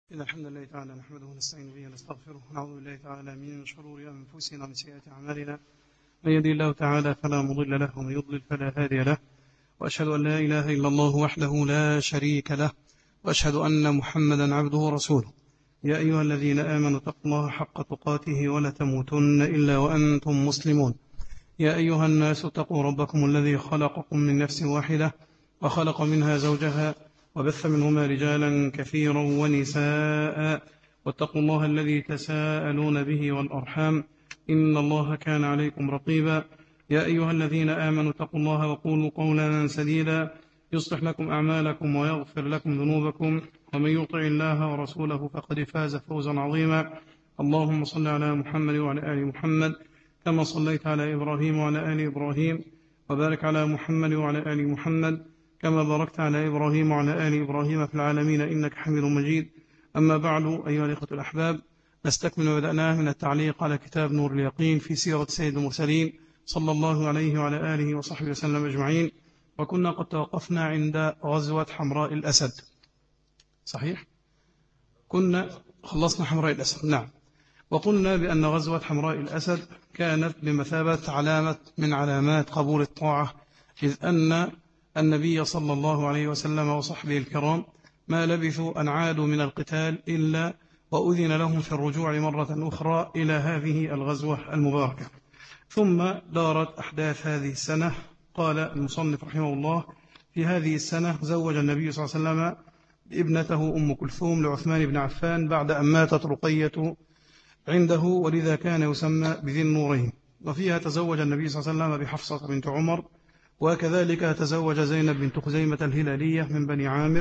إن الحمد لله تعالى نحمده ونستعين به ونستغفره ونعوذ بالله تعالى من شرور أنفسنا ومن سيئات أعمالنا. من يهده الله تعالى فلا مضل له ومن يضلل فلا هادي له، وأشهد أن لا إله إلا الله وحده لا شريك له، وأشهد أن محمدا عبده ورسوله. يا أيها الذين آمنوا اتقوا الله حق تقاته ولا تموتن إلا وأنتم مسلمون. يا أيها الناس اتقوا ربكم الذي خلقكم من نفس واحدة وخلق منها زوجها وبث منهما رجالا كثيرا ونساء، واتقوا الله الذي تساءلون به والأرحام إن الله كان عليكم رقيبا. يا أيها الذين آمنوا اتقوا الله وقولوا قولا سديدا يصلح لكم أعمالكم ويغفر لكم ذنوبكم، ومن يطع الله ورسوله فقد فاز فوزا عظيما. اللهم صل على محمد وعلى آل محمد كما صليت على إبراهيم وعلى آل إبراهيم، وبارك على محمد وعلى آل محمد كما باركت على إبراهيم وعلى آل إبراهيم في العالمين إنك حميد مجيد. أما بعد، أيها الإخوة الأحباب، نستكمل ما بدأناه من التعليق على كتاب نور اليقين في سيرة سيد المرسلين صلى الله عليه وعلى آله وصحبه وسلم أجمعين. وكنا قد توقفنا عند غزوة حمراء الأسد، صحيح؟ كنا خلصنا حمراء الأسد، نعم. وقلنا بأن غزوة حمراء الأسد كانت بمثابة علامة من علامات قبول الطاعة، إذ أن النبي صلى الله عليه وسلم وصحبه الكرام ما لبثوا أن عادوا من القتال إلا وأذن لهم في الرجوع مرة أخرى إلى هذه الغزوة المباركة. ثم دارت أحداث هذه السنة. قال المصنف رحمه الله: في هذه السنة زوج النبي صلى الله عليه وسلم ابنته أم كلثوم لعثمان بن عفان بعد أن ماتت رقية عنده، ولذا كان يسمى بذي النورين. وفيها تزوج النبي صلى الله عليه وسلم بحفصة بنت عمر، وكذلك تزوج زينب بنت خزيمة الهلالية من بني عامر،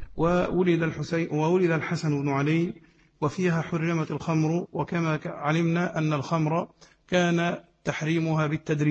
وولد الحسن بن علي. وفيها حرمت الخمر، وكما علمنا أن الخمر كان تحريمها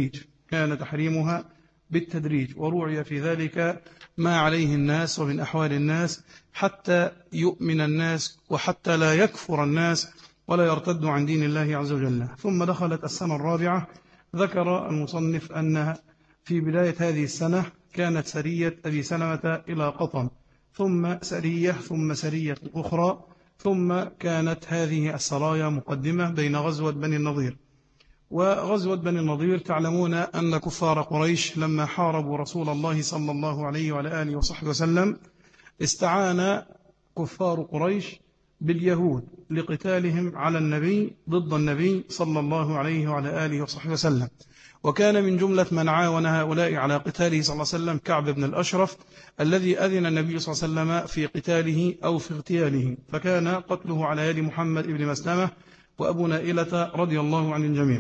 بالتدريج، وروعي في ذلك ما عليه الناس ومن أحوال الناس حتى يؤمن الناس وحتى لا يكفر الناس ولا يرتد عن دين الله عز وجل. ثم دخلت السنة الرابعة. ذكر المصنف أنها في بداية هذه السنة كانت سرية أبي سلمة إلى قطن، ثم سرية أخرى، ثم كانت هذه السرايا مقدمة بين غزوة بني النضير. وغزوة بني النضير تعلمون أن كفار قريش لما حاربوا رسول الله صلى الله عليه وعلى آله وصحبه وسلم استعان كفار قريش باليهود لقتالهم على النبي ضد النبي صلى الله عليه وعلى آله وصحبه وسلم. وكان من جملة من عاون هؤلاء على قتاله صلى الله عليه وسلم كعب بن الأشرف، الذي أذن النبي صلى الله عليه وسلم في قتاله أو في اغتياله، فكان قتله على يد محمد بن مسلمة وأبو نائلة رضي الله عن الجميع.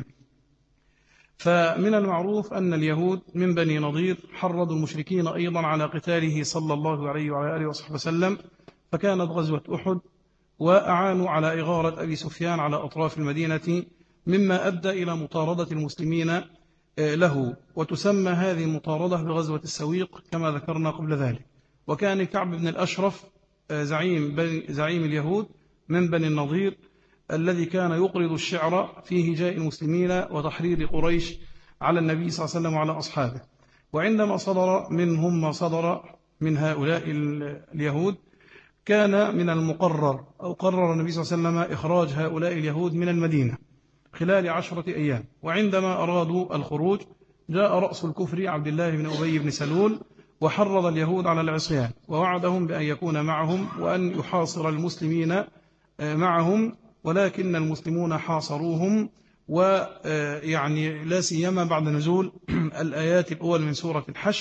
فمن المعروف أن اليهود من بني نضير حرضوا المشركين أيضا على قتاله صلى الله عليه وعلى آله وصحبه وسلم، فكانت غزوة أحد، وأعانوا على إغارة أبي سفيان على أطراف المدينة، مما أدى إلى مطاردة المسلمين له، وتسمى هذه المطاردة بغزوة السويق كما ذكرنا قبل ذلك. وكان كعب بن الأشرف زعيم اليهود من بني النضير، الذي كان يقرض الشعر في هجاء المسلمين وتحريض قريش على النبي صلى الله عليه وسلم وعلى أصحابه. وعندما صدر منهم ما صدر من هؤلاء اليهود، كان من المقرر أو قرر النبي صلى الله عليه وسلم إخراج هؤلاء اليهود من المدينة خلال 10 أيام. وعندما أرادوا الخروج جاء رأس الكفر عبد الله بن أبي بن سلول وحرض اليهود على العصيان، ووعدهم بأن يكون معهم وأن يحاصر المسلمين معهم، ولكن المسلمون حاصروهم، ويعني لا سيما بعد نزول الآيات الأول من سورة الحشر.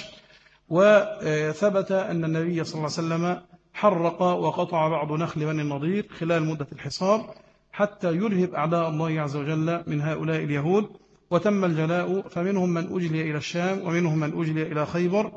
وثبت أن النبي صلى الله عليه وسلم حرق وقطع بعض نخل بني النضير خلال مدة الحصار حتى يرهب أعداء الله عز وجل من هؤلاء اليهود. وتم الجلاء، فمنهم من أجلي إلى الشام ومنهم من أجلي إلى خيبر،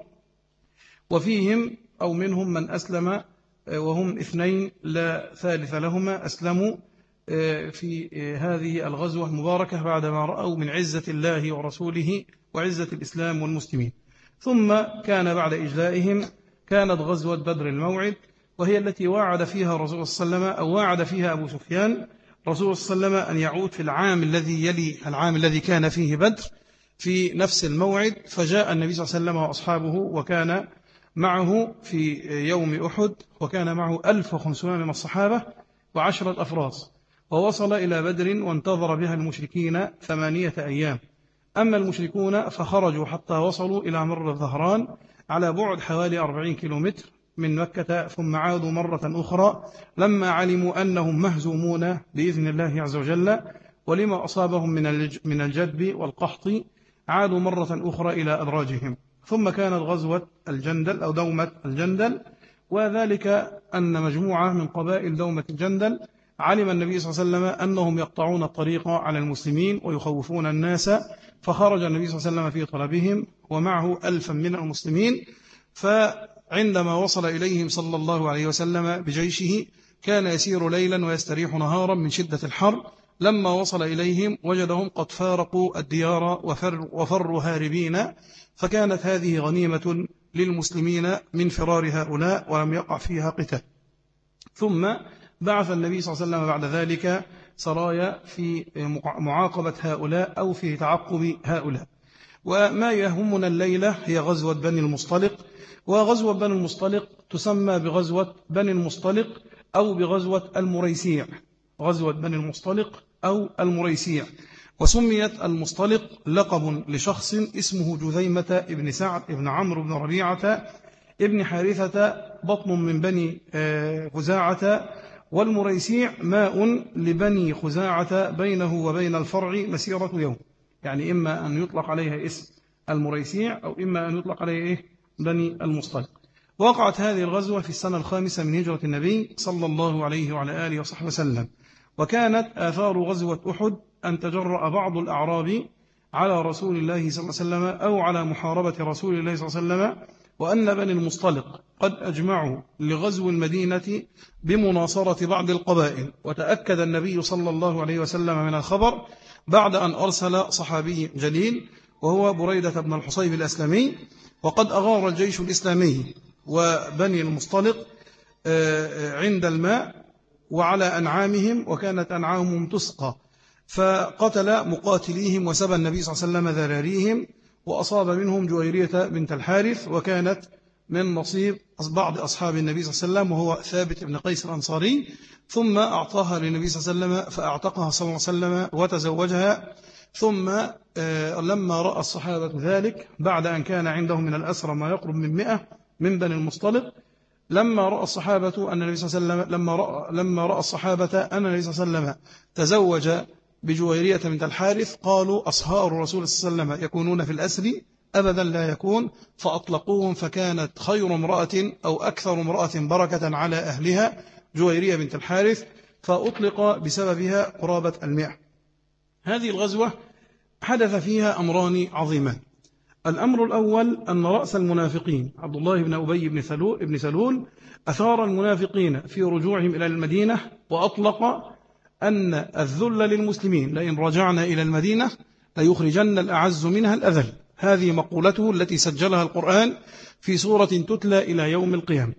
وفيهم أو منهم من أسلم، وهم 2 لا ثالث لهما، أسلموا في هذه الغزوة المباركة بعدما رأوا من عزة الله ورسوله وعزة الإسلام والمسلمين. ثم كان بعد إجلائهم كانت غزوة بدر الموعد، وهي التي وعد فيها الرسول صلى الله عليه وسلم أو وعد فيها أبو سفيان الرسول صلى الله عليه وسلم أن يعود في العام الذي يلي العام الذي كان فيه بدر في نفس الموعد. فجاء النبي صلى الله عليه وسلم وأصحابه، وكان معه في يوم أحد، وكان معه 1500 من الصحابة، و10 أفراس، ووصل إلى بدر وانتظر بها المشركين 8 أيام. أما المشركون فخرجوا حتى وصلوا إلى مر الظهران على بعد حوالي 40 كيلومتر من مكة، ثم عادوا مرة أخرى لما علموا أنهم مهزومون بإذن الله عز وجل ولما أصابهم من الجدب والقحط، عادوا مرة أخرى إلى أدراجهم. ثم كانت غزوة الجندل أو دومة الجندل، وذلك أن مجموعة من قبائل دومة الجندل علم النبي صلى الله عليه وسلم أنهم يقطعون الطريق على المسلمين ويخوفون الناس، فخرج النبي صلى الله عليه وسلم في طلبهم ومعه 1000 من المسلمين. فعندما وصل إليهم صلى الله عليه وسلم بجيشه كان يسير ليلا ويستريح نهارا من شدة الحر. لما وصل إليهم وجدهم قد فارقوا الديار وفروا هاربين، فكانت هذه غنيمة للمسلمين من فرار هؤلاء ولم يقع فيها قتال. ثم بعث النبي صلى الله عليه وسلم بعد ذلك سرايا في معاقبة هؤلاء أو في تعقب هؤلاء. وما يهمنا الليلة هي غزوة بني المصطلق. وغزوة بني المصطلق تسمى بغزوة بني المصطلق أو بغزوة المريسيع، غزوة بني المصطلق أو المريسيع. وسميت المصطلق لقب لشخص اسمه جذيمة ابن سعد ابن عمرو بن ربيعة ابن حارثة بطن من بني خزاعة. والمريسيع ماء لبني خزاعة بينه وبين الفرع مسيرة يوم، يعني إما أن يطلق عليها اسم المريسيع أو إما أن يطلق عليها بني المصطلق. وقعت هذه الغزوة في السنة 5 من هجرة النبي صلى الله عليه وعلى آله وصحبه وسلم. وكانت آثار غزوة أحد أن تجرأ بعض الأعراب على رسول الله صلى الله عليه وسلم أو على محاربة رسول الله صلى الله عليه وسلم، وأن بني المصطلق قد أجمعوا لغزو المدينة بمناصرة بعض القبائل. وتأكد النبي صلى الله عليه وسلم من الخبر بعد أن أرسل صحابي جليل وهو بريدة بن الحصيب الأسلمي، وقد أغار الجيش الإسلامي وبني المصطلق عند الماء وعلى أنعامهم، وكانت أنعامهم تسقى، فقتل مقاتليهم وسبى النبي صلى الله عليه وسلم ذراريهم، وأصاب منهم جويرية بنت الحارث، وكانت من نصيب بعض أصحاب النبي صلى الله عليه وسلم وهو ثابت بن قيس الأنصاري. ثم أعطاها للنبي صلى الله عليه وسلم فأعتقها صلى الله عليه وسلم وتزوجها. ثم لما رأى الصحابة ذلك بعد أن كان عندهم من الأسرى ما يقرب من 100 من بني المصطلق، لما رأى الصحابة أن النبي صلى الله عليه وسلم لما رأى الصحابة أن النبي صلى الله عليه وسلم تزوج بجويرية بنت الحارث قالوا أصهار الرسول صلى الله عليه وسلم يكونون في الأسر؟ أبدا لا يكون. فأطلقوهم، فكانت خير امرأة أو أكثر امرأة بركة على أهلها جويرية بنت الحارث، فأطلق بسببها قرابة 100. هذه الغزوة حدث فيها أمران عظيمان. الأمر الأول أن رأس المنافقين عبد الله بن أبي بن سلول أثار المنافقين في رجوعهم إلى المدينة، وأطلق أن الذل للمسلمين لئن رجعنا إلى المدينة ليخرجن الأعز منها الأذل. هذه مقولته التي سجلها القرآن في سورة تتلى إلى يوم القيامة.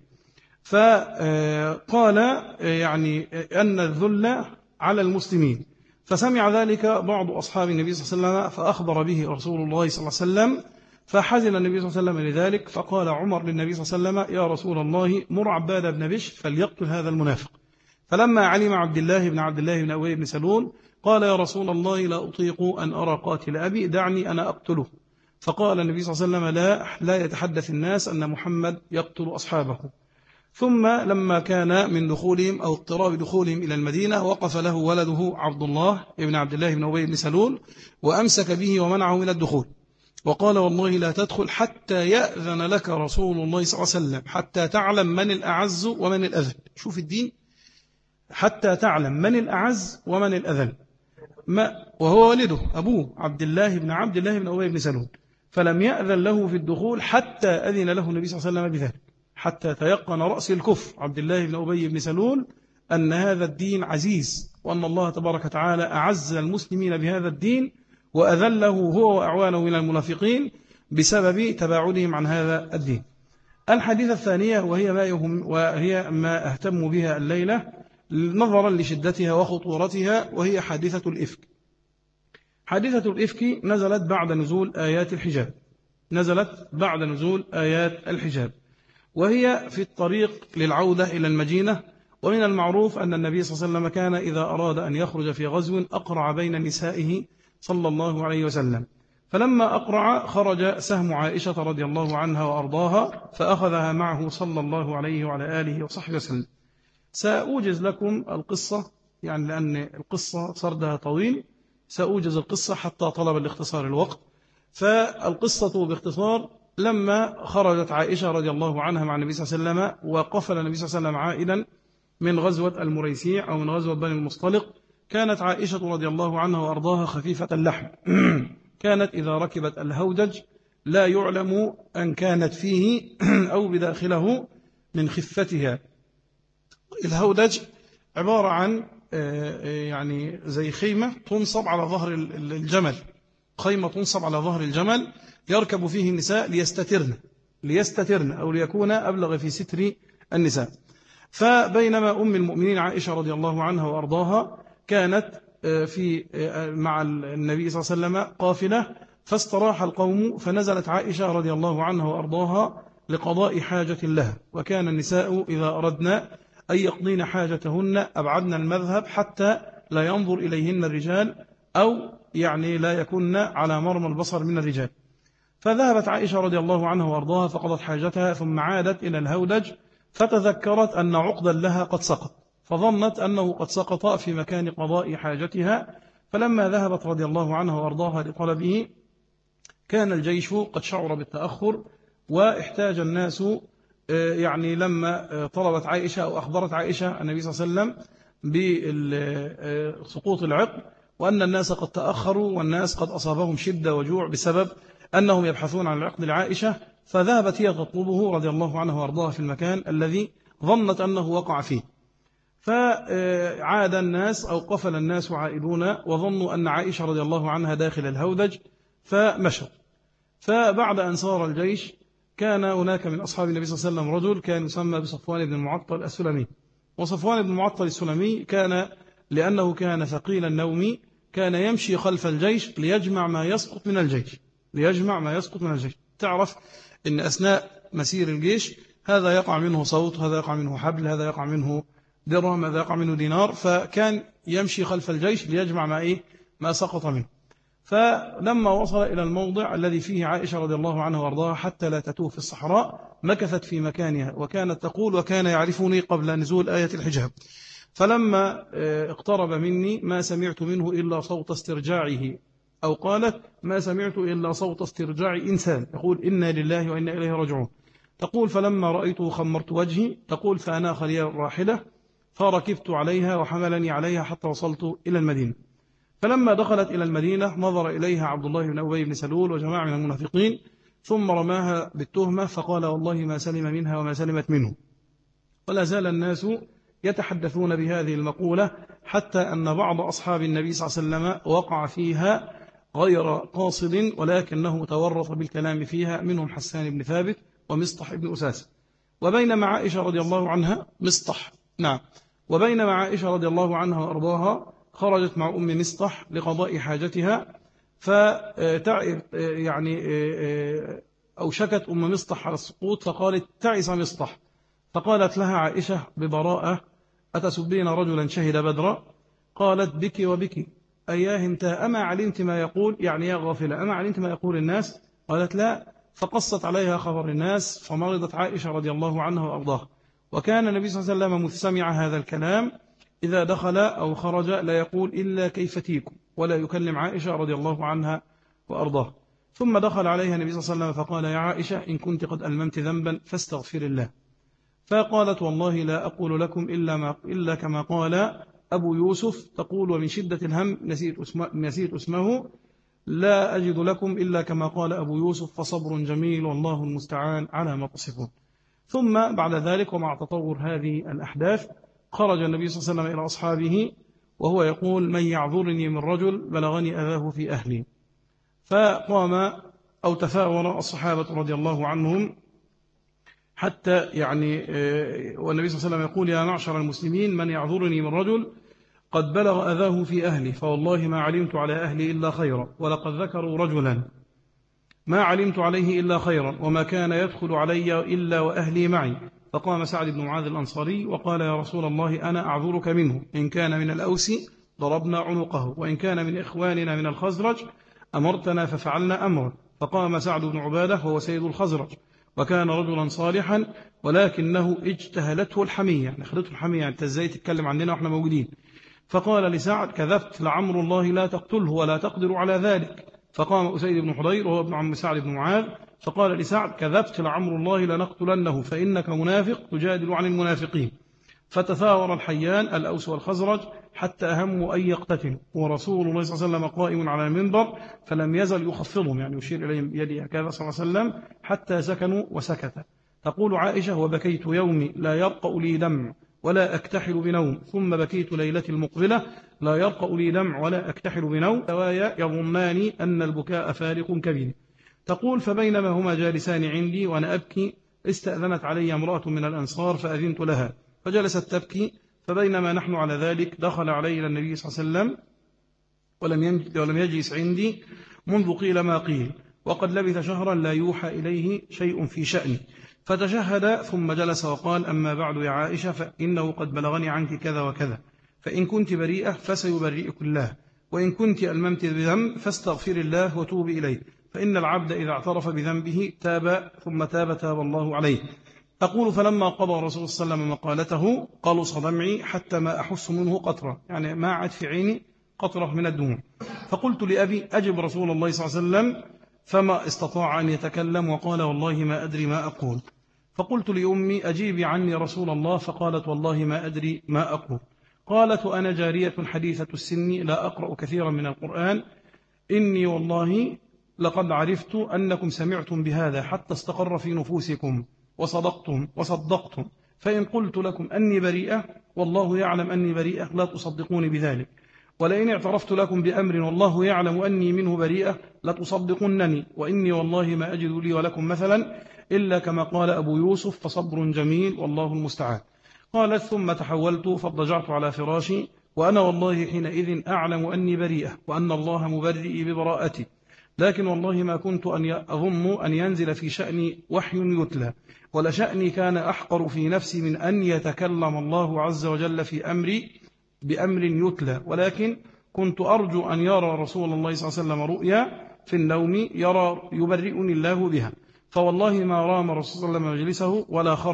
فقال يعني أن الذل على المسلمين، فسمع ذلك بعض أصحاب النبي صلى الله عليه وسلم فأخبر به رسول الله صلى الله عليه وسلم، فحزن النبي صلى الله عليه وسلم لذلك، فقال عمر للنبي صلى الله عليه وسلم يا رسول الله مر عباد بن بشر فليقتل هذا المنافق. فلما علم عبد الله بن أبي بن سلول قال يا رسول الله لا أطيق أن أرى قاتل أبي، دعني أنا أقتله. فقال النبي صلى الله عليه وسلم لا يتحدث الناس أن محمد يقتل أصحابه. ثم لما كان من دخولهم أو اضطراب دخولهم إلى المدينة وقف له ولده عبد الله بن أبي بن سلول وأمسك به ومنعه من الدخول، وقال والله لا تدخل حتى يأذن لك رسول الله صلى الله عليه وسلم حتى تعلم من الأعز ومن الأذل. شوف الدين، حتى تعلم من الأعز ومن الأذل، وهو والده أبوه عبد الله بن أبي بن سلول، فلم يأذن له في الدخول حتى أذن له النبي صلى الله عليه وسلم بذلك، حتى تيقن رأس الكفر عبد الله بن أبي بن سلول أن هذا الدين عزيز، وأن الله تبارك وتعالى أعز المسلمين بهذا الدين وأذله هو وأعوانه من المنافقين بسبب تباعدهم عن هذا الدين. الحديثة الثانية وهي ما أهتم بها الليلة نظرا لشدتها وخطورتها، وهي حادثة الإفك. حادثة الإفك نزلت بعد نزول آيات الحجاب، وهي في الطريق للعودة إلى المدينة، ومن المعروف أن النبي صلى الله عليه وسلم كان إذا أراد أن يخرج في غزو أقرع بين نسائه صلى الله عليه وسلم، فلما أقرع خرج سهم عائشة رضي الله عنها وأرضاها فأخذها معه صلى الله عليه وعلى آله وصحبه وسلم. سأوجز لكم القصة، يعني لأن القصة سردها طويل، سأوجز القصة حتى طلب الاختصار الوقت. فالقصة باختصار: لما خرجت عائشة رضي الله عنها مع النبي صلى الله عليه وسلم، وقفل النبي صلى الله عليه وسلم عائدا من غزوة المريسيع أو من غزوة بني المصطلق، كانت عائشة رضي الله عنها وأرضاها خفيفة اللحم كانت إذا ركبت الهودج لا يعلم أن كانت فيه أو بداخله من خفتها. الهودج عبارة عن يعني زي خيمة تنصب على ظهر الجمل، خيمة تنصب على ظهر الجمل يركب فيه النساء ليستترن أو ليكون أبلغ في ستر النساء. فبينما أم المؤمنين عائشة رضي الله عنها وأرضاها كانت مع النبي صلى الله عليه وسلم قافلة، فاستراح القوم، فنزلت عائشة رضي الله عنها وأرضاها لقضاء حاجة لها. وكان النساء إذا أردنا أن يقضين حاجتهن أبعدن المذهب حتى لا ينظر إليهن الرجال، أو يعني لا يكن على مرمى البصر من الرجال. فذهبت عائشة رضي الله عنها وأرضاها فقضت حاجتها، ثم عادت إلى الهودج فتذكرت أن عقدا لها قد سقط، فظنت أنه قد سقط في مكان قضاء حاجتها. فلما ذهبت رضي الله عنها وأرضاها لطلبه كان الجيش قد شعر بالتأخر، واحتاج الناس يعني لما طلبت عائشة أو أخبرت عائشة النبي صلى الله عليه وسلم بسقوط العقد، وأن الناس قد تأخروا والناس قد أصابهم شدة وجوع بسبب أنهم يبحثون عن العقد لعائشة، فذهبت هي تطلبه رضي الله عنها وأرضاها في المكان الذي ظنت أنه وقع فيه. فعاد الناس أو قفل الناس عائدون وظنوا أن عائشة رضي الله عنها داخل الهودج فمشوا. فبعد أن سار الجيش كان هناك من أصحاب النبي صلى الله عليه وسلم رجل كان يسمى بصفوان بن المعطل السلمي. وصفوان بن المعطل السلمي كان لأنه كان ثقيل النوم كان يمشي خلف الجيش ليجمع ما يسقط من الجيش. تعرف أن أثناء مسير الجيش هذا يقع منه صوت، هذا يقع منه حبل، هذا يقع منه درهم، هذا يقع منه دينار، فكان يمشي خلف الجيش ليجمع ما سقط منه. فلما وصل إلى الموضع الذي فيه عائشة رضي الله عنها وارضاها حتى لا تتوه في الصحراء مكثت في مكانها، وكانت تقول: وكان يعرفني قبل نزول آية الحجاب، فلما اقترب مني ما سمعت منه إلا صوت استرجاعه، أو قالت: ما سمعت إلا صوت استرجاع إنسان يقول: إنا لله وإنا إليه راجعون. تقول: فلما رأيته خمرت وجهي، تقول: فأناخ لي الراحلة فركبت عليها وحملني عليها حتى وصلت إلى المدينة. فلما دخلت إلى المدينة نظر إليها عبد الله بن أبي بن سلول وجماعة من المنافقين، ثم رماها بالتهمة فقال: والله ما سلم منها وما سلمت منه. ولا زال الناس يتحدثون بهذه المقولة، حتى أن بعض أصحاب النبي صلى الله عليه وسلم وقع فيها غير قاصد ولكنه تورط بالكلام فيها، منهم حسان بن ثابت ومصطح بن أساس. وبينما عائشة رضي الله عنها وبينما عائشة رضي الله عنها وأرضاها خرجت مع أم مصطح لقضاء حاجتها، أو شكت أم مصطح على السقوط فقالت: تعس مصطح. فقالت لها عائشة ببراءة: أتسبين رجلا شهد بدرا؟ قالت: بك وبك أياه انت، أما علمت ما يقول، يعني يا غافلة، أما علمت ما يقول الناس؟ قالت: لا. فقصت عليها خبر الناس، فمرضت عائشة رضي الله عنها وأرضاها. وكان النبي صلى الله عليه وسلم مستمع هذا الكلام إذا دخل أو خرج لا يقول إلا كيف تيكم، ولا يكلم عائشة رضي الله عنها وأرضاها. ثم دخل عليها النبي صلى الله عليه وسلم فقال: يا عائشة إن كنت قد ألممت ذنبا فاستغفر الله. فقالت: والله لا أقول لكم إلا كما قال أبو يوسف. تقول: ومن شدة الهم نسيت اسمه، لا أجد لكم إلا كما قال أبو يوسف، فصبر جميل والله المستعان على ما تصفون. ثم بعد ذلك ومع تطور هذه الأحداث خرج النبي صلى الله عليه وسلم إلى أصحابه وهو يقول: من يعذرني من رجل بلغني أذاه في أهلي. فقام أو تفاور الصحابة رضي الله عنهم حتى والنبي صلى الله عليه وسلم يقول: يا معشر المسلمين من يعذرني من رجل قد بلغ أذاه في أهلي، فوالله ما علمت على أهلي إلا خيرا، ولقد ذكروا رجلا ما علمت عليه إلا خيرا، وما كان يدخل علي إلا وأهلي معي، فقام سعد بن معاذ الأنصاري وقال يا رسول الله أنا أعذرك منه، إن كان من الأوس ضربنا عنقه، وإن كان من إخواننا من الخزرج أمرتنا ففعلنا أمرا. فقام سعد بن عبادة وهو سيد الخزرج، وكان رجلا صالحا ولكنه اجتهلته الحمية، يعني أخذته الحمية، أنت إزاي تتكلم عننا وإحنا موجودين. فقال لسعد كذبت لعمر الله لا تقتله ولا تقدر على ذلك. فقام أسيد بن حضير وهو ابن عم سعد بن معاذ فقال لسعد كذبت لعمر الله لنقتلنه فإنك منافق تجادل عن المنافقين. فتثاور الحيان الأوس والخزرج حتى أهموا أن يقتتلوا، ورسول الله صلى الله عليه وسلم قائم على المنبر فلم يزل يخفضهم، يعني يشير إليهم بيده هكذا صلى الله عليه وسلم حتى سكنوا وسكت. تقول عائشة وبكيت يومي لا يرقأ لي دمع ولا أكتحل بنوم، ثم بكيت ليلة المقبلة لا يرقأ لي دمع ولا أكتحل بنوم، سوايا يظنان أن البكاء فارق كبير. تقول فبينما هما جالسان عندي وأنا أبكي استأذنت علي امرأة من الأنصار فأذنت لها فجلست تبكي، فبينما نحن على ذلك دخل علينا النبي صلى الله عليه وسلم ولم يجلس عندي منذ قيل ما قيل، وقد لبث شهرا لا يوحى إليه شيء في شأني، فتشهد ثم جلس وقال أما بعد يا عائشة فإنه قد بلغني عنك كذا وكذا، فإن كنت بريئة فسيبرئك الله، وإن كنت ألممت بذنب فاستغفر الله وتوب إليه، فإن العبد إذا اعترف بذنبه تاب ثم تاب الله عليه. أقول فلما قضى الرسول صلى الله عليه وسلم مقالته قلص دمعي حتى ما أحس منه قطرة، يعني ما عاد في عيني قطرة من الدموع. فقلت لأبي أجب رسول الله صلى الله عليه وسلم، فما استطاع أن يتكلم وقال والله ما أدري ما أقول. فقلت لأمي أجيبي عني رسول الله، فقالت والله ما أدري ما أقول. قالت أنا جارية حديثة السن لا أقرأ كثيرا من القرآن، إني والله لقد عرفت أنكم سمعتم بهذا حتى استقر في نفوسكم وصدقتم، فإن قلت لكم أني بريئة والله يعلم أني بريئة لا تصدقوني بذلك، ولئن اعترفت لكم بأمر والله يعلم أني منه بريئة لتصدقنني، وإني والله ما أجد لي ولكم مثلا إلا كما قال أبو يوسف فصبر جميل والله المستعان. قالت ثم تحولت فاضطجعت على فراشي وأنا والله حينئذ أعلم أني بريئة وأن الله مبرئي ببراءتي، لكن والله ما كنت أظن أن ينزل في شأني وحي يتلى، ولشأني كان أحقر في نفسي من أن يتكلم الله عز وجل في أمري بأمر يتلى، ولكن كنت أرجو أن يرى رسول الله صلى الله عليه وسلم رؤيا في النوم يبرئني الله بها، فوالله ما رام رسول الله مجلسه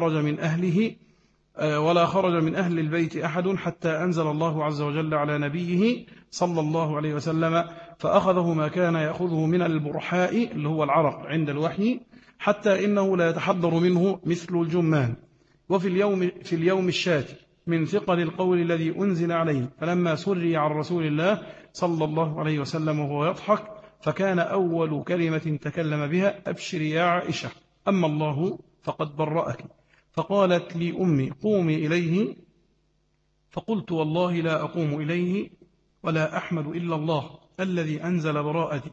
ولا خرج من أهل البيت أحد حتى أنزل الله عز وجل على نبيه صلى الله عليه وسلم فأخذه ما كان يأخذه من البرحاء اللي هو العرق عند الوحي، حتى إنه لا يتحضر منه مثل الجمان، في اليوم الشاتي من ثقل القول الذي أنزل عليه، فلما سري عن رسول الله صلى الله عليه وسلم وهو يضحك فكان أول كلمة تكلم بها أبشري يا عائشة أما الله فقد برأك. فقالت لي أمي قومي إليه، فقلت والله لا أقوم إليه ولا أحمد إلا الله الذي أنزل براءتي.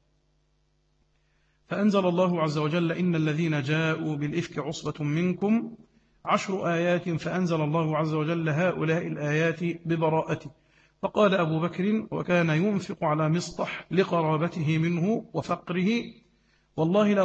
فأنزل الله عز وجل إن الذين جاءوا بالإفك عصبة منكم 10 آيات، فأنزل الله عز وجل هؤلاء الآيات ببراءتي. فقال أبو بكر وكان ينفق على مصطح لقرابته منه وفقره والله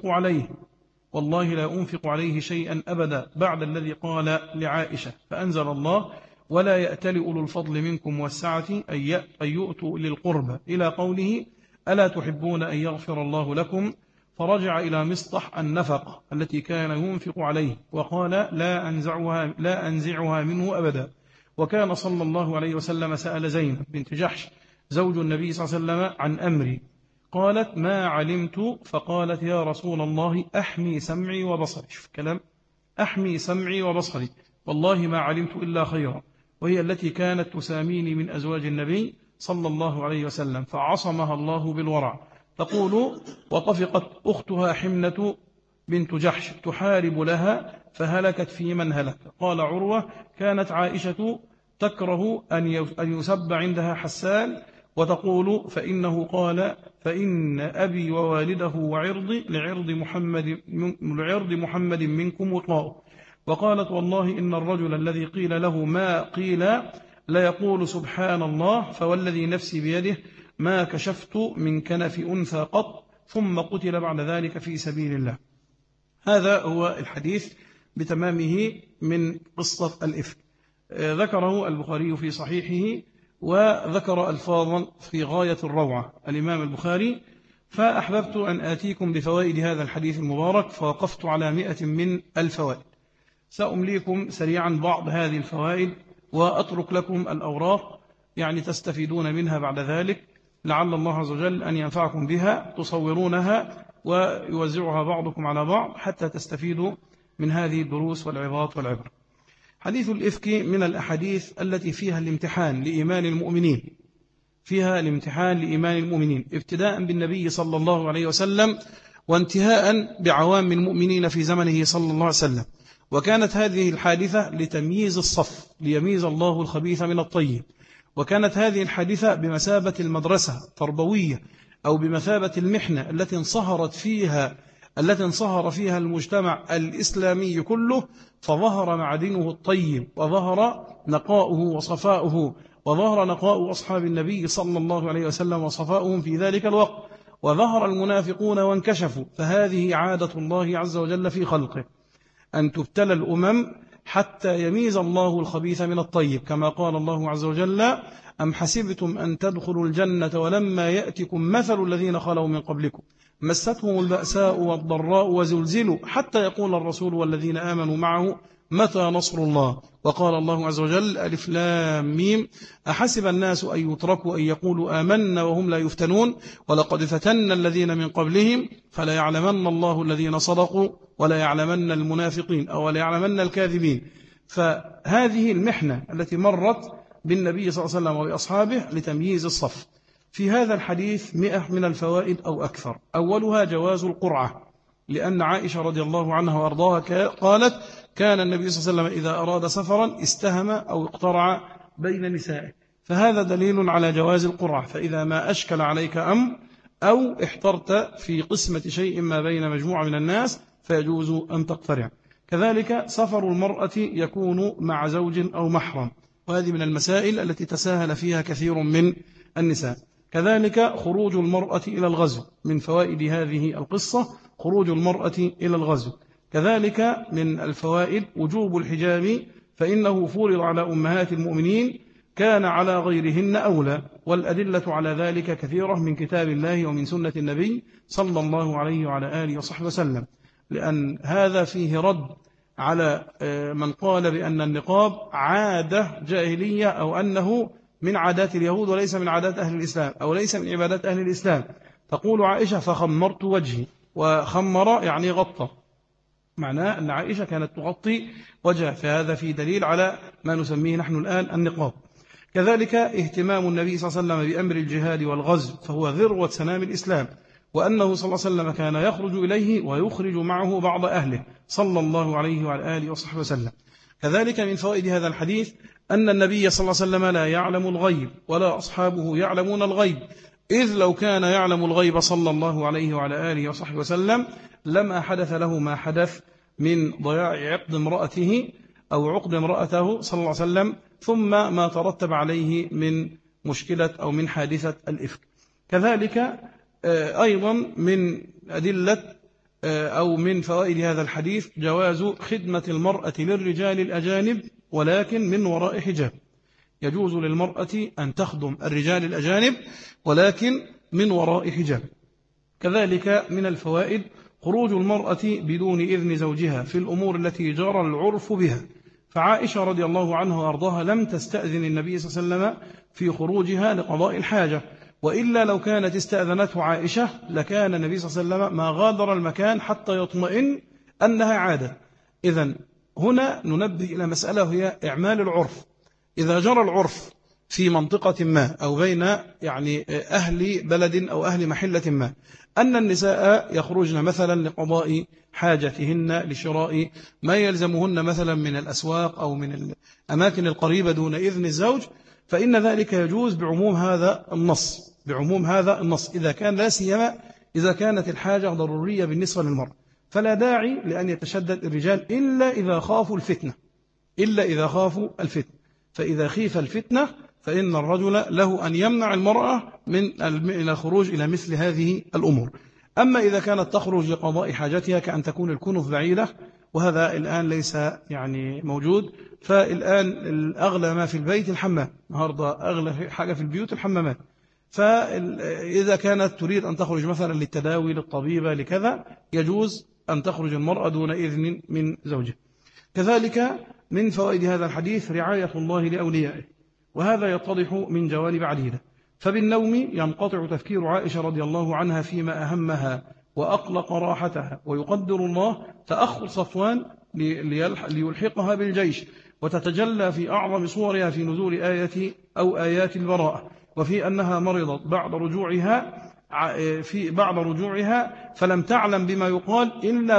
لا أنفق عليه شيئا أبدا بعد الذي قال لعائشة، فأنزل الله ولا يأتل أولو الفضل منكم والسعة أن يؤتوا للقربى إلى قوله ألا تحبون أن يغفر الله لكم، فرجع إلى مصطح النفق التي كان ينفق عليه وقال لا أنزعها منه أبدا. وكان صلى الله عليه وسلم سأل زينب بنت جحش زوج النبي صلى الله عليه وسلم عن أمري، قالت ما علمت، فقالت يا رسول الله أحمي سمعي وبصري، شوف كلام أحمي سمعي وبصري والله ما علمت إلا خيرا، وهي التي كانت تساميني من أزواج النبي صلى الله عليه وسلم فعصمها الله بالورع. تقول وطفقت أختها حمنة بنت جحش تحارب لها فهلكت في من هلك. قال عروة كانت عائشة تكره أن يسب عندها حسان، وتقول فإنه قال فإن أبي ووالده وعرضي لعرض محمد منكم وطاء. وقالت والله إن الرجل الذي قيل له ما قيل لا يقول سبحان الله فوالذي نفسي بيده ما كشفت من كنف أنثى قط ثم قتل بعد ذلك في سبيل الله. هذا هو الحديث بتمامه من قصة الإفك. ذكره البخاري في صحيحه، وذكر ألفاظا في غاية الروعة الإمام البخاري، فأحببت أن آتيكم بفوائد هذا الحديث المبارك، فوقفت على 100 من الفوائد. سأمليكم سريعا بعض هذه الفوائد وأترك لكم الأوراق يعني تستفيدون منها بعد ذلك، لعل الله عز وجل أن ينفعكم بها، تصورونها ويوزعها بعضكم على بعض حتى تستفيدوا من هذه الدروس والعظات والعبر. حديث الإفك من الأحاديث التي فيها الامتحان لإيمان المؤمنين، فيها الامتحان لإيمان المؤمنين ابتداء بالنبي صلى الله عليه وسلم، وانتهاء بعوام المؤمنين في زمنه صلى الله عليه وسلم. وكانت هذه الحادثة لتمييز الصف، ليميز الله الخبيث من الطيب. وكانت هذه الحادثة بمثابة المدرسة التربوية، أو بمثابة المحنة التي انصهر فيها المجتمع الإسلامي كله، فظهر معدنه الطيب، وظهر نقاؤه وصفاؤه، وظهر نقاء أصحاب النبي صلى الله عليه وسلم وصفاؤهم في ذلك الوقت، وظهر المنافقون وانكشفوا. فهذه عادة الله عز وجل في خلقه، أن تبتلى الأمم حتى يميز الله الخبيث من الطيب، كما قال الله عز وجل: أم حسبتم أن تدخلوا الجنة ولما يأتكم مثل الذين خلوا من قبلكم مستهم البأساء والضراء وزلزلوا حتى يقول الرسول والذين آمنوا معه متى نصر الله. وقال الله عز وجل: ألف لام ميم أحسب الناس أن يتركوا أن يقولوا آمنا وهم لا يفتنون ولقد فتنا الذين من قبلهم فلا يعلمن الله الذين صدقوا ولا يعلمن المنافقين أو لا يعلمن الكاذبين. فهذه المحنة التي مرت بالنبي صلى الله عليه وسلم وبأصحابه لتمييز الصف. في هذا الحديث 100 من الفوائد أو أكثر. أولها جواز القرعة، لأن عائشة رضي الله عنها وأرضاها قالت: كان النبي صلى الله عليه وسلم إذا أراد سفرا استهم أو اقترع بين نسائه. فهذا دليل على جواز القرعة. فإذا ما أشكل عليك أمر أو احترت في قسمة شيء ما بين مجموعة من الناس فيجوز أن تقترع. كذلك سفر المرأة يكون مع زوج أو محرم، وهذه من المسائل التي تساهل فيها كثير من النساء. كذلك خروج المرأة إلى الغزو، من فوائد هذه القصة خروج المرأة إلى الغزو. كذلك من الفوائد وجوب الحجاب، فإنه فرض على أمهات المؤمنين، كان على غيرهن أولى، والأدلة على ذلك كثيرة من كتاب الله ومن سنة النبي صلى الله عليه وعلى آله وصحبه وسلم، لأن هذا فيه رد على من قال بأن النقاب عادة جاهلية، أو أنه من عادات اليهود وليس من عادات أهل الإسلام، أو ليس من عبادات أهل الإسلام. تقول عائشة: فخمرت وجهي، وخمر يعني غطى، معناه أن عائشة كانت تغطي وجهها، فهذا في دليل على ما نسميه نحن الآن النقاب. كذلك اهتمام النبي صلى الله عليه وسلم بأمر الجهاد والغزو، فهو ذروة سنام الإسلام، وأنه صلى الله عليه وسلم كان يخرج إليه ويخرج معه بعض أهله صلى الله عليه وعلى آله وصحبه وسلم. كذلك من فوائد هذا الحديث أن النبي صلى الله عليه وسلم لا يعلم الغيب ولا أصحابه يعلمون الغيب، إذ لو كان يعلم الغيب صلى الله عليه وعلى آله وصحبه وسلم لما حدث له ما حدث من ضياع عقد امرأته أو عقد امرأته صلى الله عليه وسلم، ثم ما ترتب عليه من مشكلة أو من حادثة الإفك. كذلك أيضا من أدلة أو من فوائد هذا الحديث جواز خدمة المرأة للرجال الأجانب ولكن من وراء حجاب. يجوز للمرأة أن تخدم الرجال الأجانب ولكن من وراء حجاب. كذلك من الفوائد خروج المرأة بدون إذن زوجها في الأمور التي جرى العرف بها، فعائشة رضي الله عنها وأرضاها لم تستأذن النبي صلى الله عليه وسلم في خروجها لقضاء الحاجة، وإلا لو كانت استأذنته عائشة لكان النبي صلى الله عليه وسلم ما غادر المكان حتى يطمئن أنها عادة. إذن هنا ننبه إلى مسألة هي إعمال العرف. إذا جرى العرف في منطقة ما أو بين يعني أهل بلد أو أهل محلة ما أن النساء يخرجن مثلا لقضاء حاجتهن لشراء ما يلزمهن مثلا من الأسواق أو من الأماكن القريبة دون إذن الزوج، فإن ذلك يجوز بعموم هذا النص إذا كان لا سيما إذا كانت الحاجة ضرورية بالنسبة للمرأة، فلا داعي لأن يتشدد الرجال إلا إذا خافوا الفتنة. فإذا خيف الفتنة فإن الرجل له أن يمنع المرأة من الخروج إلى مثل هذه الأمور. أما إذا كانت تخرج لقضاء حاجتها كأن تكون الكنف بعيدة وهذا الآن ليس يعني موجود. فالآن أغلى ما في البيت الحمام، النهاردة أغلى حاجة في البيوت الحمامات. فإذا كانت تريد أن تخرج مثلا للتداوي للطبيبة لكذا، يجوز أن تخرج المرأة دون إذن من زوجها. كذلك من فوائد هذا الحديث رعاية الله لأوليائه، وهذا يتضح من جوانب عديدة. فبالنوم ينقطع تفكير عائشة رضي الله عنها فيما أهمها وأقلق راحتها، ويقدر الله تأخر صفوان ليلحقها بالجيش، وتتجلى في أعظم صورها في نزول آية أو آيات البراءة، وفي أنها مرضت بعد رجوعها فلم تعلم بما يقال إلا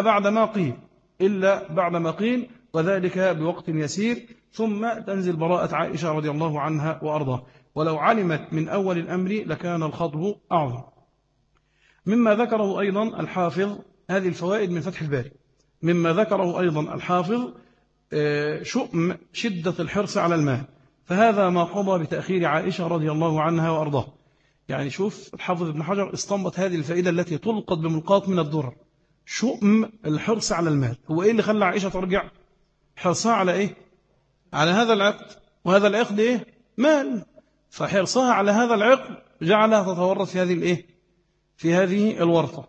بعد ما قيل وذلك بوقت يسير، ثم تنزل براءة عائشة رضي الله عنها وأرضاه. ولو علمت من أول الأمر لكان الخطب أعظم. مما ذكره أيضا الحافظ، هذه الفوائد من فتح الباري، مما ذكره أيضا الحافظ شؤم شدة الحرص على المال، فهذا ما قضى بتأخير عائشة رضي الله عنها وأرضاه. يعني شوف الحافظ ابن حجر استنبط هذه الفائدة التي تلقط بملقاط من الدرر، شؤم الحرص على المال. هو إيه اللي خلى عائشة ترجع؟ حرصها على إيه؟ على هذا العقد، وهذا العقد إيه؟ مال. فحرصها على هذا العقد جعلها تتورط في هذه الإيه؟ في هذه الورطة.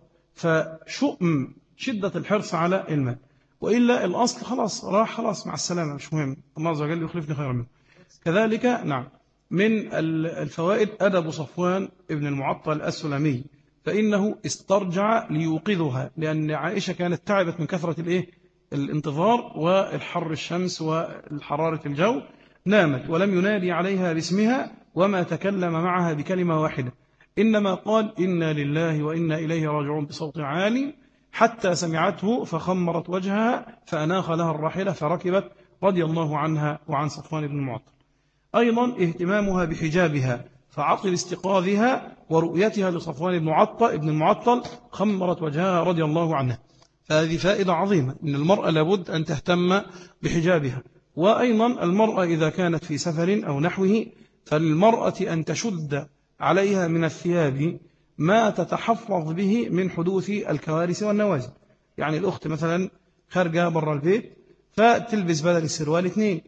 فشؤم شدة الحرص على المال، وإلا الأصل خلاص راح، خلاص مع السلامة، مش مهم، الله عز وجل يخلفني خيرا منه. كذلك نعم من الفوائد أدب صفوان ابن المعطل السلمي، فإنه استرجع ليوقظها، لأن عائشة كانت تعبت من كثرة الإيه؟ الانتظار والحر الشمس والحرارة الجو، نامت ولم ينادي عليها باسمها وما تكلم معها بكلمة واحدة، إنما قال إنا لله وإنا إليه راجعون بصوت عالي حتى سمعته فخمرت وجهها فأناخ لها الراحلة فركبت رضي الله عنها وعن صفوان بن المعطل. أيضا اهتمامها بحجابها، فعقل استيقاظها ورؤيتها لصفوان بن المعطل خمرت وجهها رضي الله عنها. فهذه فائدة عظيمة، إن المرأة لابد أن تهتم بحجابها. وأيضا المرأة إذا كانت في سفر أو نحوه، فالمرأة أن تشد عليها من الثياب ما تتحفظ به من حدوث الكوارث والنوازل. يعني الأخت مثلا خارجة برا البيت فتلبس بدل السروال 2،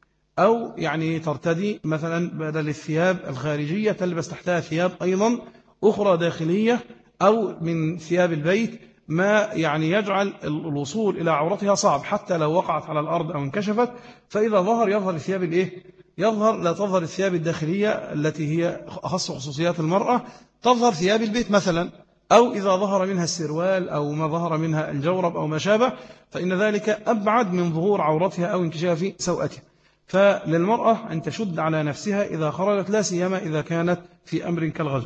أو يعني ترتدي مثلا بدل الثياب الخارجية تلبس تحتها ثياب أيضا أخرى داخلية أو من ثياب البيت، ما يعني يجعل الوصول إلى عورتها صعب، حتى لو وقعت على الأرض أو انكشفت، فإذا يظهر الثياب الإيه؟ لا تظهر الثياب الداخلية التي هي أخص خصوصيات المرأة، تظهر ثياب البيت مثلا، أو إذا ظهر منها السروال أو ما ظهر منها الجورب أو ما شابه، فإن ذلك أبعد من ظهور عورتها أو انكشاف سوءتها. فللمرأة أن تشد على نفسها إذا خرجت، لا سيما إذا كانت في أمر كالغزو.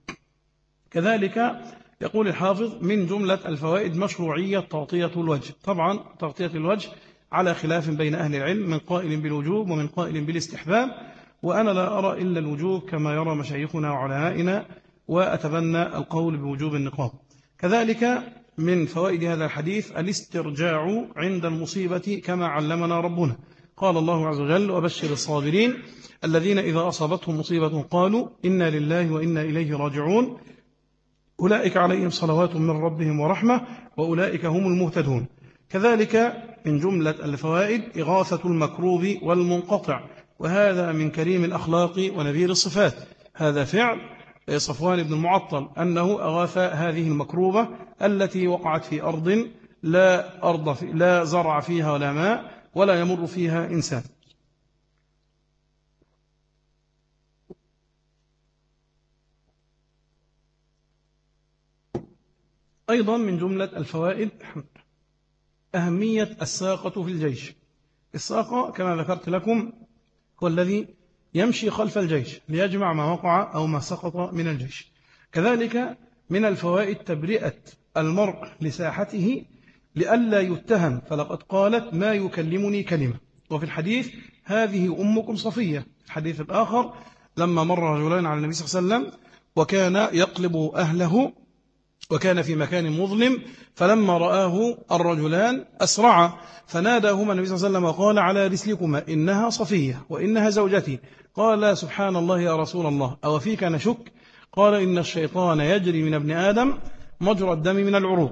كذلك يقول الحافظ من جملة الفوائد مشروعية تغطية الوجه. طبعا تغطية الوجه على خلاف بين أهل العلم، من قائل بالوجوب ومن قائل بالاستحباب، وأنا لا أرى إلا الوجوب كما يرى مشايخنا وعلمائنا، وأتبنى القول بوجوب النقاب. كذلك من فوائد هذا الحديث الاسترجاع عند المصيبة كما علمنا ربنا. قال الله عز وجل وبشر الصابرين الذين إذا أصابتهم مصيبة قالوا إنا لله وإنا إليه راجعون أولئك عليهم صلوات من ربهم ورحمة وأولئك هم المهتدون. كذلك من جملة الفوائد إغاثة المكروب والمنقطع، وهذا من كريم الأخلاق ونبيل الصفات. هذا فعل صفوان بن المعطل، أنه أغاث هذه المكروبة التي وقعت في أرض لا زرع فيها ولا ماء ولا يمر فيها إنسان. أيضا من جملة الفوائد أهمية الساقة في الجيش. الساقة كما ذكرت لكم هو الذي يمشي خلف الجيش ليجمع ما وقع أو ما سقط من الجيش. كذلك من الفوائد تبرئة المرء لساحته لئلا يتهم، فلقد قالت ما يكلمني كلمة. وفي الحديث هذه أمكم صفية. الحديث الآخر لما مر رجلان على النبي صلى الله عليه وسلم وكان يقلب أهله وكان في مكان مظلم، فلما رآه الرجلان أسرعا فناداهما النبي صلى الله عليه وسلم وقال على رسلكما إنها صفية وإنها زوجتي. قال سبحان الله يا رسول الله أو فيك نشك؟ قال إن الشيطان يجري من ابن آدم مجرى الدم من العروق.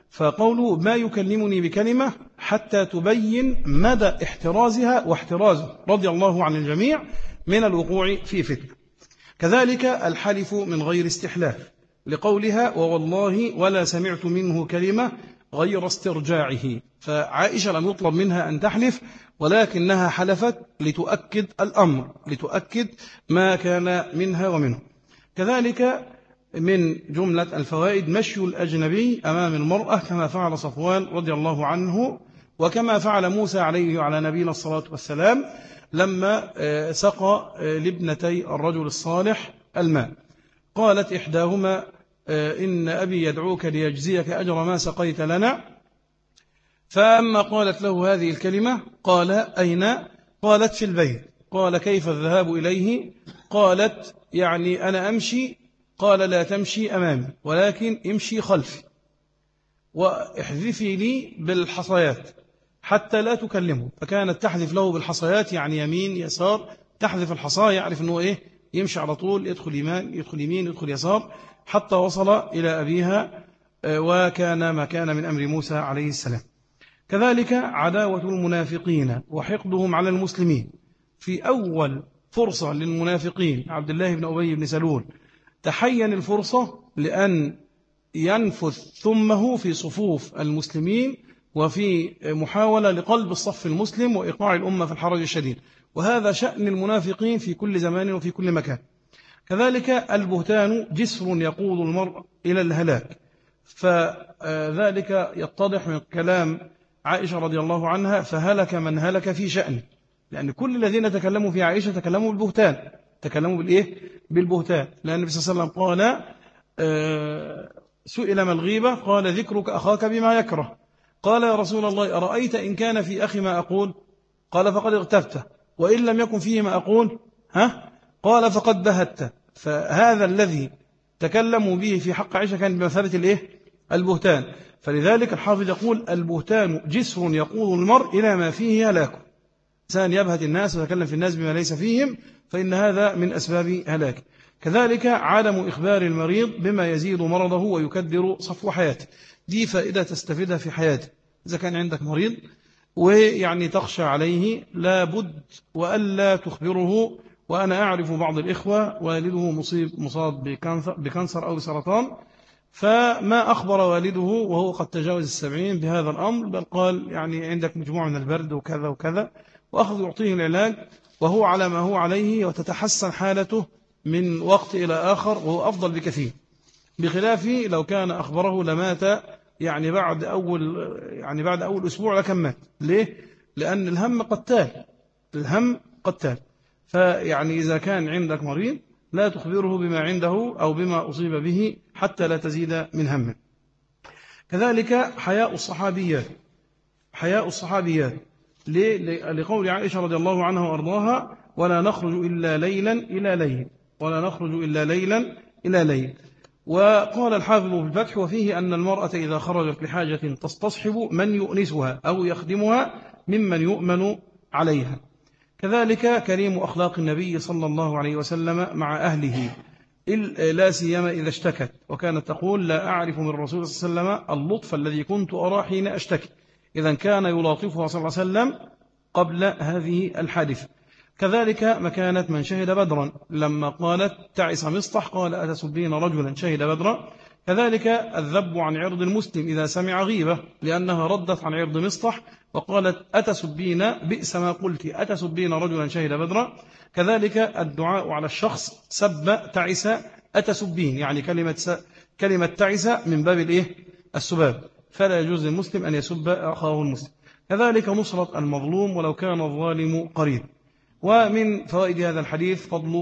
فقوله ما يكلمني بكلمة حتى تبين مدى احترازها واحترازه رضي الله عن الجميع من الوقوع في فتنة. كذلك الحلف من غير استحلاف لقولها ووالله ولا سمعت منه كلمة غير استرجاعه. فعائشة لم يطلب منها أن تحلف، ولكنها حلفت لتؤكد الأمر، لتؤكد ما كان منها ومنه. كذلك من جملة الفوائد مشي الأجنبي أمام المرأة كما فعل صفوان رضي الله عنه، وكما فعل موسى عليه وعلى نبينا الصلاة والسلام لما سقى لابنتي الرجل الصالح الماء. قالت إحداهما إن أبي يدعوك ليجزيك أجر ما سقيت لنا. فأما قالت له هذه الكلمة قال أين؟ قالت في البيت. قال كيف الذهاب إليه؟ قالت يعني أنا أمشي. قال لا تمشي أمامي ولكن امشي خلفي واحذفي لي بالحصيات حتى لا تكلمه. فكانت تحذف له بالحصيات يعني يمين يسار، تحذف الحصاة يعرف أنه إيه يمشي على طول، يدخل يمين يدخل يسار حتى وصل إلى أبيها، وكان ما كان من أمر موسى عليه السلام. كذلك عداوة المنافقين وحقدهم على المسلمين. في أول فرصة للمنافقين عبد الله بن أبي بن سلول تحين الفرصة لأن ينفذ ثمه في صفوف المسلمين وفي محاولة لقلب الصف المسلم وإيقاع الأمة في الحرج الشديد، وهذا شأن المنافقين في كل زمان وفي كل مكان. كذلك البهتان جسر يقود المرء إلى الهلاك، فذلك يتضح من كلام عائشة رضي الله عنها فهلك من هلك في شأنه، لأن كل الذين تكلموا في عائشة تكلموا بالبهتان، تكلموا بالإيه؟ بالبهتان. لأن النبي صلى الله عليه وسلم قال سئل ما الغيبة؟ قال ذكرك أخاك بما يكره. قال يا رسول الله أرأيت إن كان في أخي ما أقول؟ قال فقد اغتبته، وإن لم يكن فيه ما أقول قال فقد بهته. فهذا الذي تكلموا به في حق عائشة كان بمثابة الإيه؟ البهتان. فلذلك الحافظ يقول البهتان جسر يقود المرء إلى ما فيه هلاكه. إنسان يبهت الناس ويتكلم في الناس بما ليس فيهم فإن هذا من أسباب هلاك. كذلك عدم إخبار المريض بما يزيد مرضه ويكدر صفو حياته. دي فائدة تستفيدها في حياتك. إذا كان عندك مريض ويعني تخشى عليه لابد وألا تخبره. وأنا أعرف بعض الإخوة والده مصاب بكانسر أو بسرطان، فما أخبر والده وهو قد تجاوز 70 بهذا الأمر، بل قال يعني عندك مجموعة من البرد وكذا وكذا، وأخذ يعطيه العلاج وهو على ما هو عليه وتتحسن حالته من وقت إلى آخر وهو أفضل بكثير، بخلاف لو كان أخبره لمات يعني بعد أول أسبوع لكن مات. ليه؟ لأن الهم قتال. فيعني إذا كان عندك مريض لا تخبره بما عنده أو بما أصيب به حتى لا تزيد من همه. كذلك حياء الصحابيات لقول عائشة رضي الله عنها وأرضاها ولا نخرج إلا ليلا إلى ليل. وقال الحافظ في الفتح وفيه أن المرأة إذا خرجت لحاجة تستصحب من يؤنسها أو يخدمها ممن يؤمن عليها. كذلك كريم أخلاق النبي صلى الله عليه وسلم مع أهله لا سيما إذا اشتكت، وكانت تقول لا أعرف من الرسول صلى الله عليه وسلم اللطف الذي كنت أرى حين أشتكي، إذا كان يلاطفها صلى الله عليه وسلم قبل هذه الحادثة. كذلك مكانة من شهد بدرا لما قالت تعس مصطح قال أتسبين رجلا شهد بدرا. كذلك الذب عن عرض المسلم إذا سمع غيبة لأنها ردت عن عرض مصطح وقالت أتسبين بئس ما قلت أتسبين رجلا شهد بدرا. كذلك الدعاء على الشخص سب تعس أتسبين، يعني كلمة تعس من باب السباب، فلا يجوز للمسلم أن يسب أخاه المسلم. كذلك نصرة المظلوم ولو كان الظالم قريب. ومن فوائد هذا الحديث فضل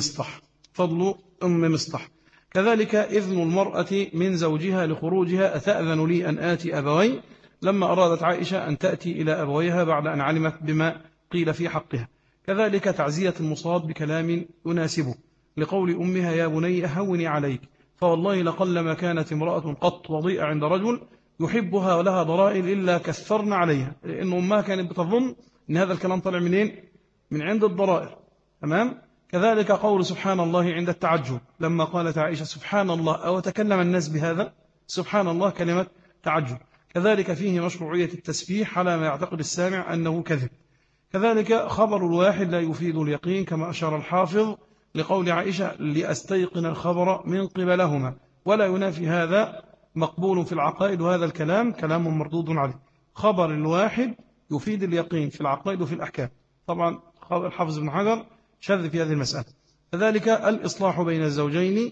أم مصطح. كذلك إذن المرأة من زوجها لخروجها أتأذن لي أن آتي أبوي، لما أرادت عائشة أن تأتي إلى أبويها بعد أن علمت بما قيل في حقها. كذلك تعزية المصاب بكلام يناسبه لقول أمها يا بني هوني عليك فوالله لقلما كانت امرأة قط وضيئة عند رجل يحبها ولها ضرائر إلا كثرن عليها، لأن أمها كانت بتظن أن هذا الكلام طلع منين؟ من عند الضرائر. تمام. كذلك قول سبحان الله عند التعجب لما قالت عائشة سبحان الله أو تكلم الناس بهذا. سبحان الله كلمة تعجب. كذلك فيه مشروعية التسبيح على ما يعتقد السامع أنه كذب. كذلك خبر الواحد لا يفيد اليقين كما أشار الحافظ لقول عائشة لأستيقن الخبر من قبلهما، ولا ينافي هذا مقبول في العقائد، وهذا الكلام كلام مردود عليه. خبر الواحد يفيد اليقين في العقائد وفي الأحكام. طبعا الحافظ بن حجر شذ في هذه المسألة. كذلك الإصلاح بين الزوجين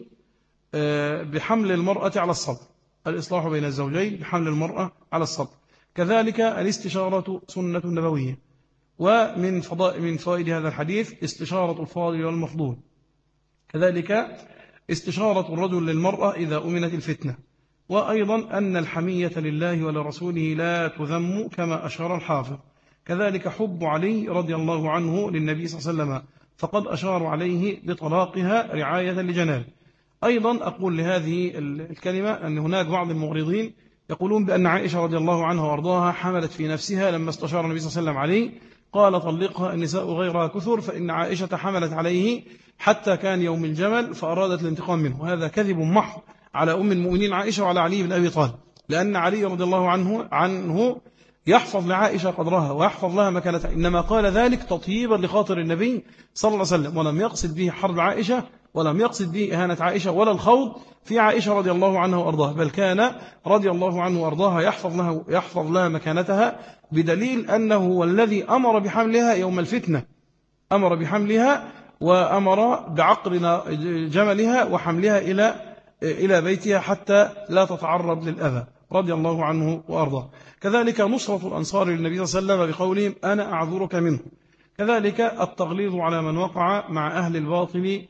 بحمل المرأة على الصبر. الإصلاح بين الزوجين بحمل المرأة على الصبر. كذلك الاستشارة سنة نبوية. ومن فوائد هذا الحديث استشارة الفاضل والمفضول. كذلك استشارة الرجل للمرأة إذا أمنت الفتنة. وأيضا أن الحمية لله ولرسوله لا تذم كما أشار الحافظ. كذلك حب علي رضي الله عنه للنبي صلى الله عليه وسلم، فقد أشار عليه بطلاقها رعاية لجنابه. أيضا أقول لهذه الكلمة أن هناك بعض المغرضين يقولون بأن عائشة رضي الله عنها وارضاها حملت في نفسها لما استشار النبي صلى الله عليه وسلم عليه قال طلقها النساء غيرها كثر، فإن عائشة حملت عليه حتى كان يوم الجمل فأرادت الانتقام منه. هذا كذب محض على أم المؤمنين عائشة وعلى علي بن أبي طالب، لأن علي رضي الله عنه يحفظ لعائشة قدرها ويحفظ لها مكانتها، إنما قال ذلك تطيبا لخاطر النبي صلى الله عليه وسلم، ولم يقصد به حرب عائشة، ولم يقصد به إهانة عائشة ولا الخوض في عائشة رضي الله عنها وأرضاها، بل كان رضي الله عنه وأرضاها يحفظ لها مكانتها، بدليل أنه هو الذي أمر بحملها يوم الفتنة، أمر بحملها وأمر بعقر جملها وحملها إلى بيتها حتى لا تتعرض للأذى رضي الله عنه وأرضاه. كذلك نصرة الأنصار للنبي صلى الله عليه وسلم بقولهم أنا أعذرك منه. كذلك التغليظ على من وقع مع أهل الباطل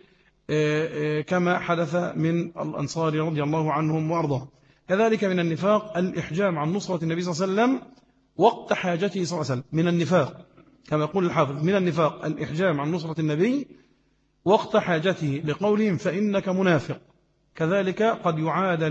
كما حدث من الأنصار رضي الله عنهم وأرضاهم. كذلك من النفاق الإحجام عن نصرة النبي صلى الله عليه وسلم وقت حاجته صلى الله عليه وسلم. من النفاق كما يقول الحافظ من النفاق الإحجام عن نصرة النبي وقت حاجته لقولهم فإنك منافق. كذلك قد يعاد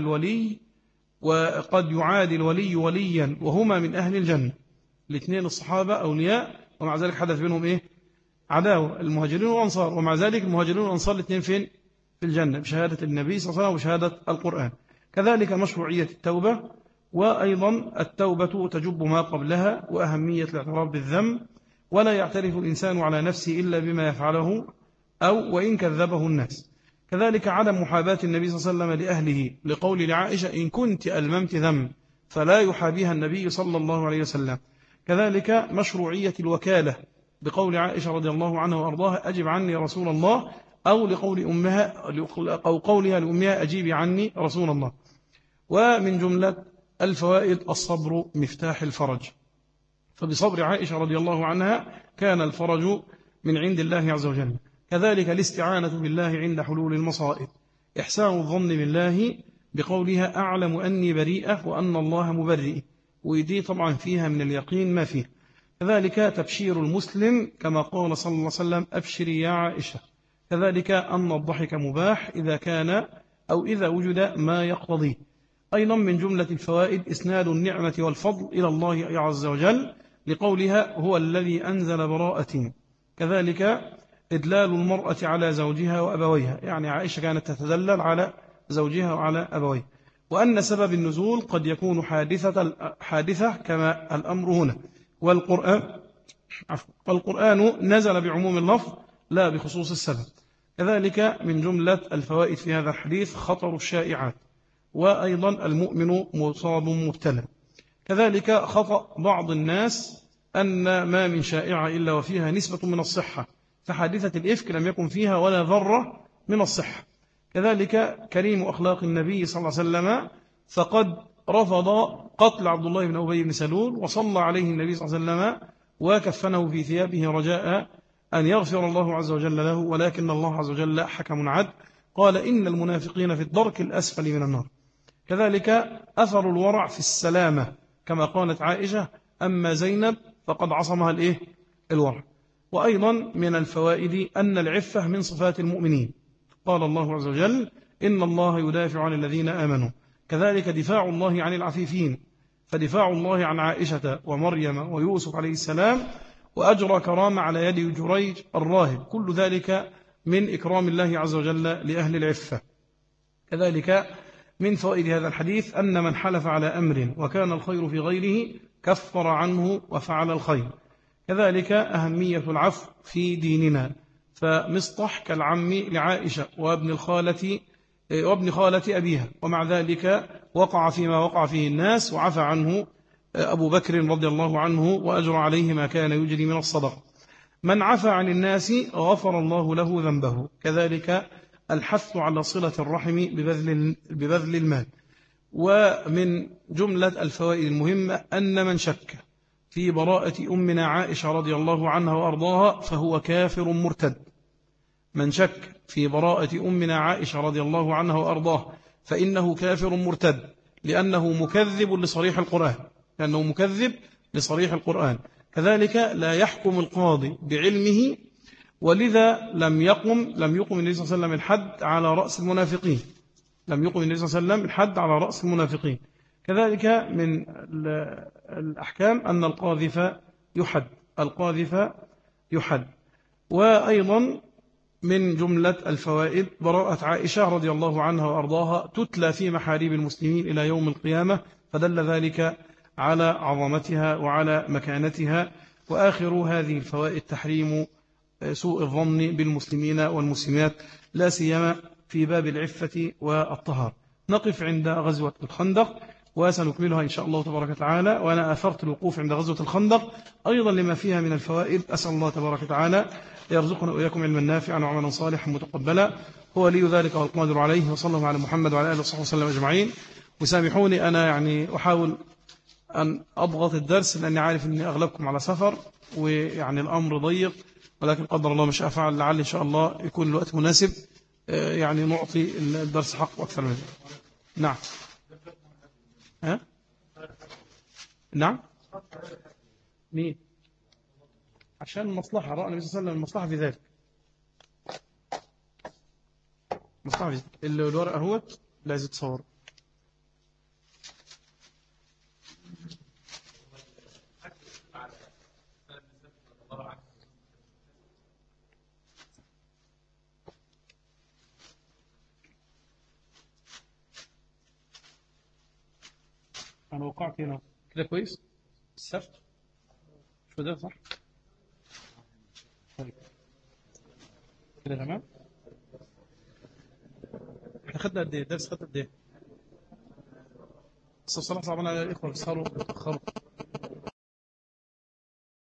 الولي وليا وهما من أهل الجنة. الاثنين الصحابة أولياء ومع ذلك حدث بينهم عداوة، المهاجرين والأنصار، ومع ذلك المهاجرين والأنصار الاثنين فين؟ في الجنة بشهادة النبي صلى الله عليه وسلم وشهادة القرآن. كذلك مشروعية التوبة، وأيضا التوبة تجب ما قبلها، وأهمية الاعتراف بالذنب، ولا يعترف الإنسان على نفسه إلا بما يفعله أو وإن كذبه الناس. كذلك عدم محاباة النبي صلى الله عليه وسلم لأهله، لقول لعائشة إن كنت ألممت ذنب فلا يحابيها النبي صلى الله عليه وسلم. كذلك مشروعية الوكالة، بقول عائشة رضي الله عنها وأرضاها أجب عني يا رسول الله، أو قولها لأمها أجيبي عني رسول الله. ومن جملة الفوائد الصبر مفتاح الفرج، فبصبر عائشة رضي الله عنها كان الفرج من عند الله عز وجل. كذلك الاستعانة بالله عند حلول المصائب، إحسان الظن بالله بقولها أعلم أني بريئة وأن الله مبرئ، ودي طبعا فيها من اليقين ما فيه. كذلك تبشير المسلم كما قال صلى الله عليه وسلم أبشري يا عائشة. كذلك أن الضحك مباح إذا كان أو إذا وجد ما يقتضيه. أيضا من جملة الفوائد إسناد النعمة والفضل إلى الله عز وجل، لقولها هو الذي أنزل براءة. كذلك إدلال المرأة على زوجها وأبويها، يعني عائشة كانت تتدلل على زوجها وعلى أبويها. وأن سبب النزول قد يكون حادثة كما الأمر هنا، والقرآن نزل بعموم اللفظ لا بخصوص السبب. كذلك من جملة الفوائد في هذا الحديث خطر الشائعات، وأيضا المؤمن مصاب مبتلى. كذلك خطأ بعض الناس أن ما من شائعة إلا وفيها نسبة من الصحة، فحادثة الإفك لم يكن فيها ولا ذرة من الصحة. كذلك كريم أخلاق النبي صلى الله عليه وسلم، فقد رفض قتل عبد الله بن أبي بن سلول، وصلى عليه النبي صلى الله عليه وسلم وكفنه في ثيابه رجاء أن يغفر الله عز وجل له، ولكن الله عز وجل حكم عدل، قال إن المنافقين في الدرك الأسفل من النار. كذلك أثر الورع في السلامة، كما قالت عائشة أما زينب فقد عصمها الورع. وأيضا من الفوائد أن العفة من صفات المؤمنين، قال الله عز وجل إن الله يدافع عن الذين آمنوا. كذلك دفاع الله عن العفيفين، فدفاع الله عن عائشة ومريم ويوسف عليه السلام، وأجرى كرامة على يد جريج الراهب، كل ذلك من إكرام الله عز وجل لأهل العفة. كذلك من فوائد هذا الحديث أن من حلف على أمر وكان الخير في غيره كفر عنه وفعل الخير. كذلك أهمية العفو في ديننا، فمصطح كالعم لعائشة وابن خالة أبيها، ومع ذلك وقع فيما وقع فيه الناس وعفى عنه أبو بكر رضي الله عنه وأجر عليه ما كان يجري من الصدقة. من عفى عن الناس غفر الله له ذنبه. كذلك الحث على صلة الرحم ببذل المال. ومن جملة الفوائد المهمة أن من شك في براءة أمنا عائشة رضي الله عنها وأرضاها فهو كافر مرتد. من شك في براءة أمنا عائشة رضي الله عنها وأرضاها فإنه كافر مرتد، لأنه مكذب لصريح القرآن. كذلك لا يحكم القاضي بعلمه، ولذا لم يقم النبي صلى الله عليه وسلم الحد على رأس المنافقين. كذلك من الأحكام أن القاذف يحد. وأيضا من جملة الفوائد براءة عائشة رضي الله عنها وأرضاها تتلى في محاريب المسلمين إلى يوم القيامة، فدل ذلك على عظمتها وعلى مكانتها. وآخر هذه الفوائد تحريم سوء الظن بالمسلمين والمسلمات، لا سيما في باب العفة والطهارة. نقف عند غزوة الخندق وسنكملها إن شاء الله تبارك وتعالى. وأنا أثرت الوقوف عند غزوة الخندق أيضا لما فيها من الفوائد. أسأل الله تبارك وتعالى يرزقنا وإياكم علما نافعا وعملا صالحا متقبلا، هو لي ذلك والقادر عليه. وصلى الله على محمد وعلى آله وصحبه وسلم أجمعين. وسامحوني أنا أحاول أن أضغط الدرس لأني عارف أني أغلبكم على سفر الأمر ضيق، ولكن قدر الله ما شاء فعل. لعل إن شاء الله يكون الوقت مناسب نعطي الدرس حقه أكثر من ذلك. نعم. نعم. مين؟ عشان المصلحة، رأى النبي صلى الله عليه وسلم المصلحة في ذلك. الورقة هو لازم تصور. أنا وقعت هنا كده كويس. السفت شو ده صح؟ طيب كده تمام. احنا خدنا قد ايه درس؟ خدنا قد ايه؟ بس بصراحة صعبان على الإخوة بيسهروا